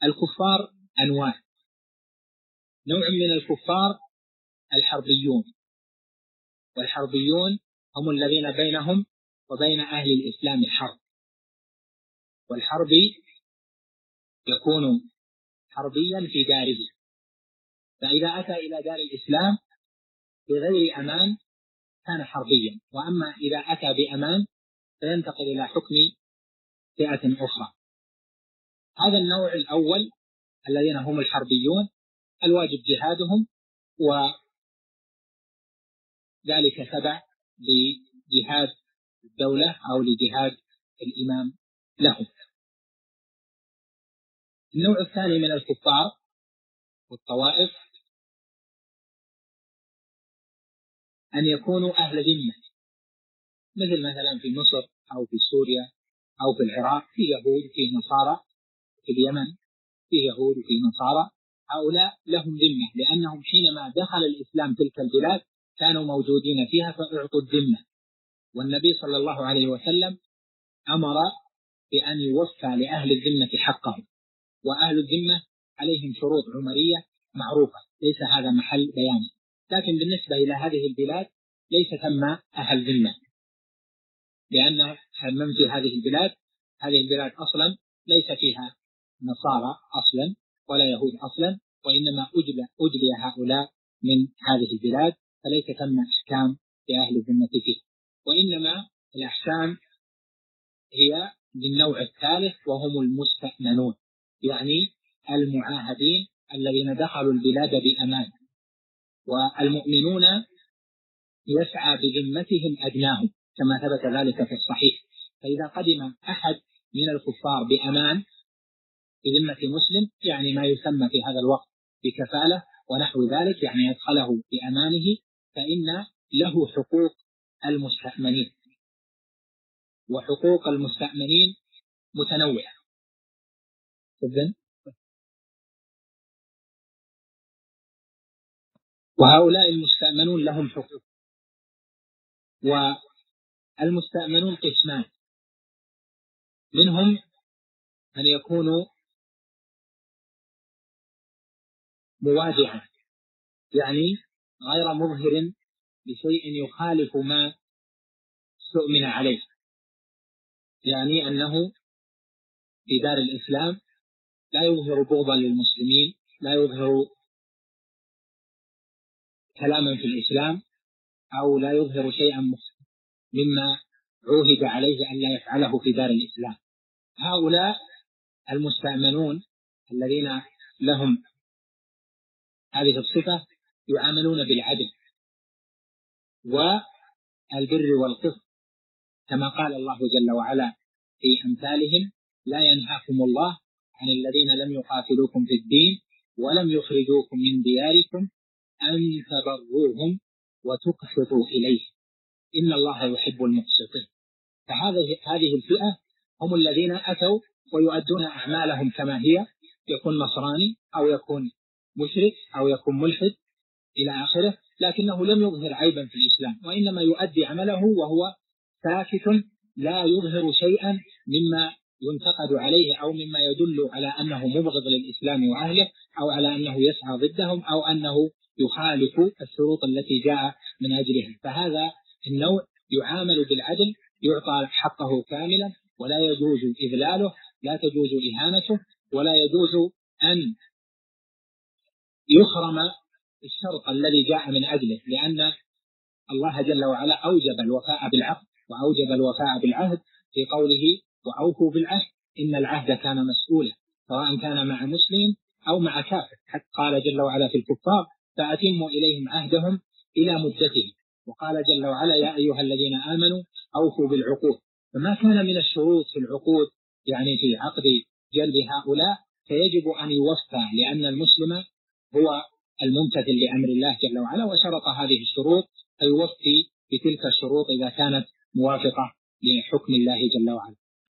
الكفار أنواع. نوع من الكفار الحربيون، والحربيون هم الذين بينهم وبين أهل الإسلام حرب، والحربي يكون حربيا في داره، فإذا أتى إلى دار الإسلام بغير أمان كان حربيا، وأما إذا أتى بأمان فينتقل إلى حكم فئة أخرى. هذا النوع الأول الذين هم الحربيون الواجب جهادهم، وذلك تبع لجهاد الدولة أو لجهاد الإمام لهم. النوع الثاني من الكفار والطوائف أن يكونوا أهل ذمة، مثل مثلا في مصر أو في سوريا أو في العراق، في يهود في نصارى، في اليمن في يهود في نصارى، هؤلاء لهم ذمة، لأنهم حينما دخل الإسلام تلك البلاد كانوا موجودين فيها فأعطوا الذمة، والنبي صلى الله عليه وسلم أمر بأن يوفى لأهل الذمة حقهم، وأهل الذمة عليهم شروط عمرية معروفة، ليس هذا محل بيانه، لكن بالنسبة إلى هذه البلاد ليس ثم أهل ذمة، لأن من في هذه البلاد أصلا ليس فيها نصارى أصلا ولا يهود أصلا، وإنما أجلي هؤلاء من هذه البلاد، فليس ثم أحكام لأهل الذمة فيه، وإنما الأحكام هي للنوع الثالث وهم المستأمنون، يعني المعاهدين الذين دخلوا البلاد بأمان، والمؤمنون يسعى بذمتهم أدناهم كما ثبت ذلك في الصحيح. فإذا قدم أحد من الكفار بأمان بذمة مسلم، يعني ما يسمى في هذا الوقت بكفالة ونحو ذلك، يعني يدخله بأمانه، فإن له حقوق المستأمنين، وحقوق المستأمنين متنوعة. وهؤلاء المستأمنون لهم حقوق، والمستأمنون قسمان، منهم من يكون موادعا، يعني غير مظهر بشيء يخالف ما استؤمن عليه، يعني أنه في دار الإسلام لا يظهر بغضا للمسلمين، لا يظهر كلاما في الإسلام، أو لا يظهر شيئا مما عوهد عليه أن لا يفعله في دار الإسلام. هؤلاء المستأمنون الذين لهم هذه الصفة يعاملون بالعدل والبر والقسط، كما قال الله جل وعلا في أمثالهم: لا ينهاكم الله عن الذين لم يقاتلوكم في الدين ولم يخرجوكم من دياركم أن تبروهم وتقسطوا إليه إن الله يحب المقسطين. فهذه الفئة هم الذين أتوا ويؤدون أعمالهم كما هي، يكون نصراني أو يكون مشرك أو يكون ملحد إلى آخره، لكنه لم يظهر عيبا في الإسلام، وإنما يؤدي عمله وهو ساكت، لا يظهر شيئا مما ينتقد عليه أو مما يدل على أنه مبغض للإسلام وأهله، أو على أنه يسعى ضدهم، أو أنه يخالف الشروط التي جاء من أجلها. فهذا النوع يعامل بالعدل، يعطى حقه كاملا، ولا يجوز إذلاله، لا تجوز إهانته، ولا يجوز أن يخرم الشرط الذي جاء من أجله، لأن الله جل وعلا أوجب الوفاء بالعقد وأوجب الوفاء بالعهد في قوله: وأوفوا بالعهد إن العهد كان مسؤولا، سواء كان مع مسلم أو مع كافر. حتى قال جل وعلا في الكفار: فأتموا إليهم عهدهم إلى مدتهم. وقال جل وعلا: يا أيها الذين آمنوا أوفوا بالعقود. فما كان من الشروط في العقود، يعني في عقد جلب هؤلاء، فيجب أن يوفى، لأن المسلم هو الممتثل لأمر الله جل وعلا، وشرط هذه الشروط، فيوفي بتلك الشروط إذا كانت موافقة لحكم الله جل وعلا.